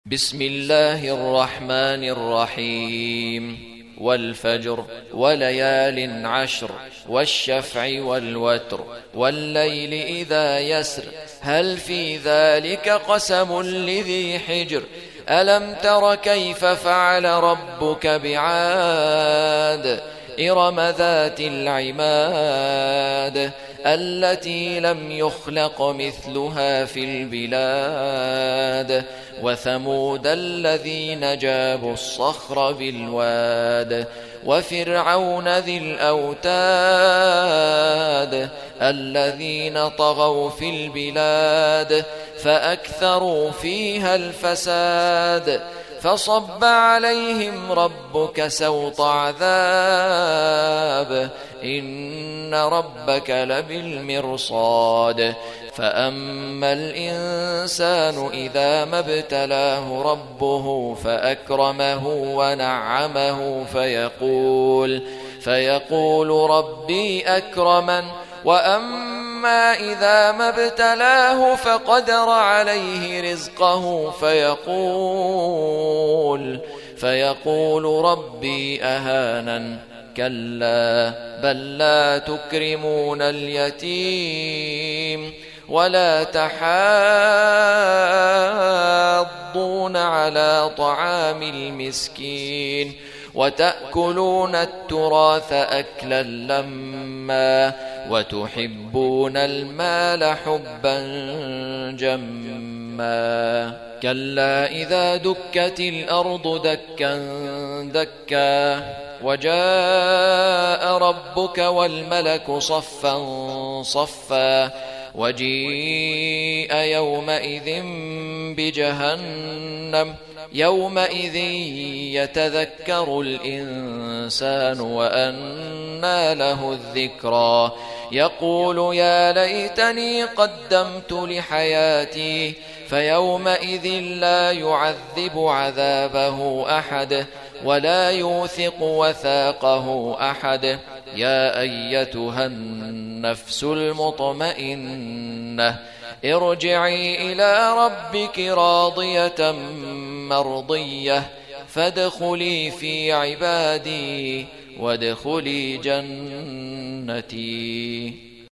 بسم الله الرحمن الرحيم والفجر وليال عشر والشفع والوتر والليل إذا يسر هل في ذلك قسم لذي حجر ألم تر كيف فعل ربك بعاد إرم ذات العماد التي لم يخلق مثلها في البلاد وثمود الذين جابوا الصخر بالواد وفرعون ذي الأوتاد الذين طغوا في البلاد فأكثروا فيها الفساد فصب عليهم ربك سوط عذاب إن ربك لبالمرصاد فأما الإنسان إذا ما ابتلاه ربه فأكرمه ونعمه فيقول ربي أكرمن وأما إذا ما ابتلاه فقدر عليه رزقه فيقول ربي أهانن كلا بل لا تكرمون اليتيم ولا تحاضون على طعام المسكين وتأكلون التراث أكلا لما وتحبون المال حبا جما كلا إذا دكت الأرض دكا دكا وجاء ربك والملك صفا صفا وجيء يومئذ بجهنم يومئذ يتذكر الإنسان وأنى له الذكرى يقول يا ليتني قدمت لحياتي فيومئذ لا يعذب عذابه أحد ولا يوثق وثاقه أحد يا أيتها النفس المطمئنة ارجعي إلى ربك راضية مرضية فادخلي في عبادي وادخلي جنتي.